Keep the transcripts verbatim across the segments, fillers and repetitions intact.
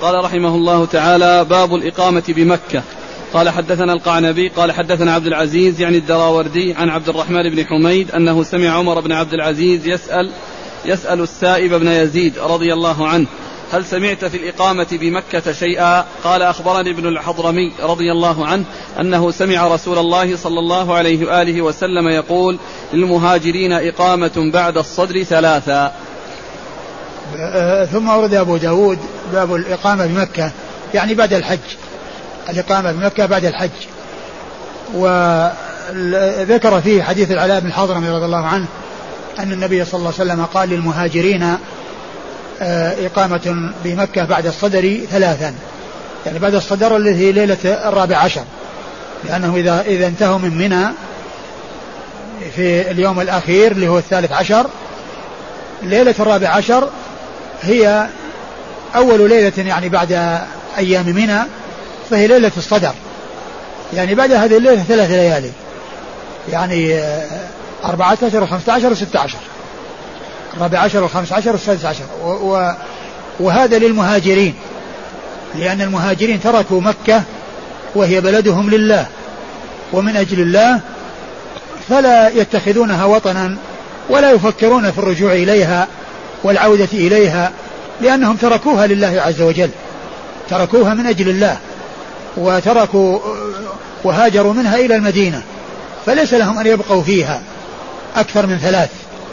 قال رحمه الله تعالى: باب الإقامة بمكة. قال حدثنا القعنبي قال حدثنا عبد العزيز يعني الدراوردي عن عبد الرحمن بن حميد أنه سمع عمر بن عبد العزيز يسأل يسأل السائب بن يزيد رضي الله عنه: هل سمعت في الإقامة بمكة شيئا؟ قال: أخبرني ابن الحضرمي رضي الله عنه أنه سمع رسول الله صلى الله عليه وآله وسلم يقول: للمهاجرين إقامة بعد الصدر ثلاثا. ثم ورد أبو داود باب الإقامة بمكة يعني بعد الحج، الإقامة بمكة بعد الحج. وذكر فيه حديث العلاء بن الحضرمي رضي الله عنه أن النبي صلى الله عليه وسلم قال للمهاجرين إقامة بمكة بعد الصدر ثلاثا، يعني بعد الصدر الذي ليلة الرابع عشر، لأنه إذا, إذا انتهوا من منى في اليوم الأخير اللي هو الثالث عشر، ليلة الرابع عشر هي أول ليلة يعني بعد أيام منى، فهي ليلة الصدر، يعني بعد هذه الليلة ثلاث ليالي، يعني أربعة عشر وخمسة عشر وستة عشر، الرابع عشر والخمس عشر والسادس عشر. وهذا للمهاجرين، لأن المهاجرين تركوا مكة وهي بلدهم لله ومن أجل الله، فلا يتخذونها وطنا ولا يفكرون في الرجوع إليها والعودة إليها، لأنهم تركوها لله عز وجل، تركوها من أجل الله وتركوا وهاجروا منها إلى المدينة، فليس لهم أن يبقوا فيها أكثر من ثلاث،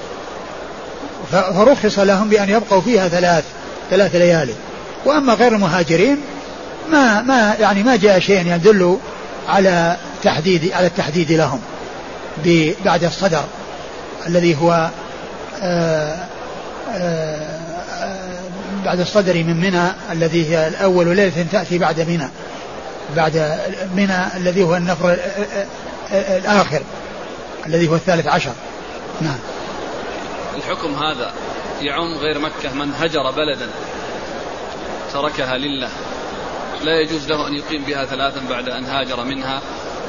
فرخص لهم بأن يبقوا فيها ثلاث ثلاث ليالي. وأما غير المهاجرين ما ما يعني ما جاء شيء يدل على تحديد على التحديد لهم بعد الصدر الذي هو آآ آآ بعد الصدر من منى الذي هي الأول ليلة تأتي بعد منى، بعد منى الذي هو النفر الآخر الذي هو الثالث عشر. نعم. الحكم هذا يعم غير مكة، من هجر بلدا تركها لله لا يجوز له أن يقيم بها ثلاثا بعد أن هاجر منها؟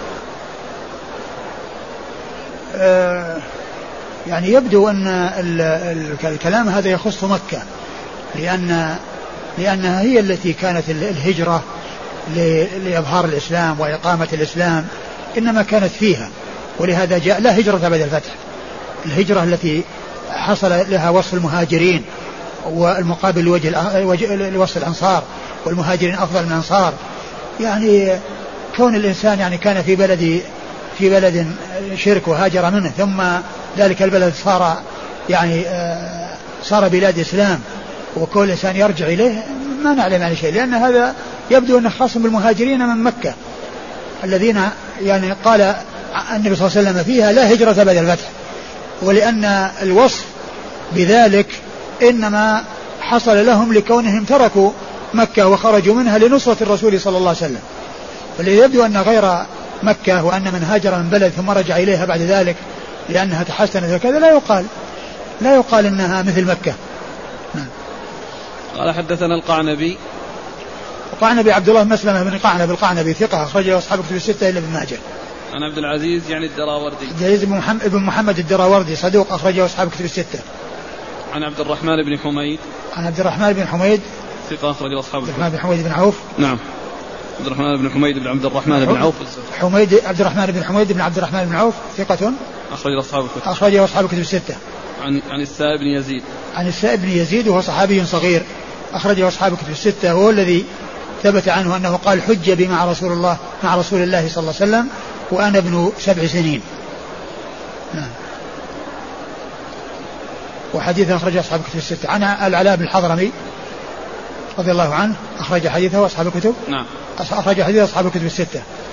آه يعني يبدو أن الكلام هذا يخص مكة، لأن لأنها هي التي كانت الهجرة لإظهار الإسلام وإقامة الإسلام إنما كانت فيها، ولهذا جاء لا هجرة بعد الفتح. الهجرة التي حصل لها وصف المهاجرين والمقابل لوجه لوصف الأنصار، والمهاجرين أفضل من الأنصار، يعني كون الإنسان يعني كان في بلد في بلد شرك وهاجر منه، ثم ذلك البلد صار يعني صار بلاد إسلام، وكل إنسان يرجع إليه ما نعلم عن شيء، لأن هذا يبدو أنه خاص بالمهاجرين من مكة الذين يعني قال النبي صلى الله عليه وسلم فيها لا هجرة بعد الفتح، ولأن الوصف بذلك إنما حصل لهم لكونهم تركوا مكة وخرجوا منها لنصرة الرسول صلى الله عليه وسلم. فالذي يبدو أن غير مكة وأن من هاجر من بلد ثم رجع إليها بعد ذلك لأنها تحسنت وكذا لا يقال لا يقال إنها مثل مكة. نعم. قال حدثنا القعنبي القعنبي عبد الله مسلمة بن قعنب القعنبي ثقة أخرجه أصحاب كتب الستة إلا ابن ماجه. عن عبد العزيز يعني الدراوردي عبد العزيز بن محمد, بن محمد الدراوردي صدوق أخرجه أصحاب كتب الستة. عن عبد الرحمن بن حميد عن عبد الرحمن بن حميد ثقة أخرجه أصحاب عبد الرحمن بن حميد بن عوف. نعم. عبد الرحمن بن حميد بن عبد الرحمن بن عوف حميد عبد الرحمن بن حميد بن عبد الرحمن بن عوف ثقة أخرجه أصحاب الكتب أخرجه أصحاب الكتب الستة. عن عن السائب بن يزيد عن السائب بن يزيد وهو صحابي صغير أخرجه أصحاب الكتب الستة، وهو الذي ثبت عنه أنه قال حج بي مع رسول الله مع رسول الله صلى الله عليه وسلم وأنا ابن سبع سنين. نعم. وحديث أخرج أصحاب الكتب الستة. عن العلاء بن الحضرمي رضي الله عنه أخرج حديثه أصحاب الكتب. نعم. أخرج حديث أصحاب الكتب الستة.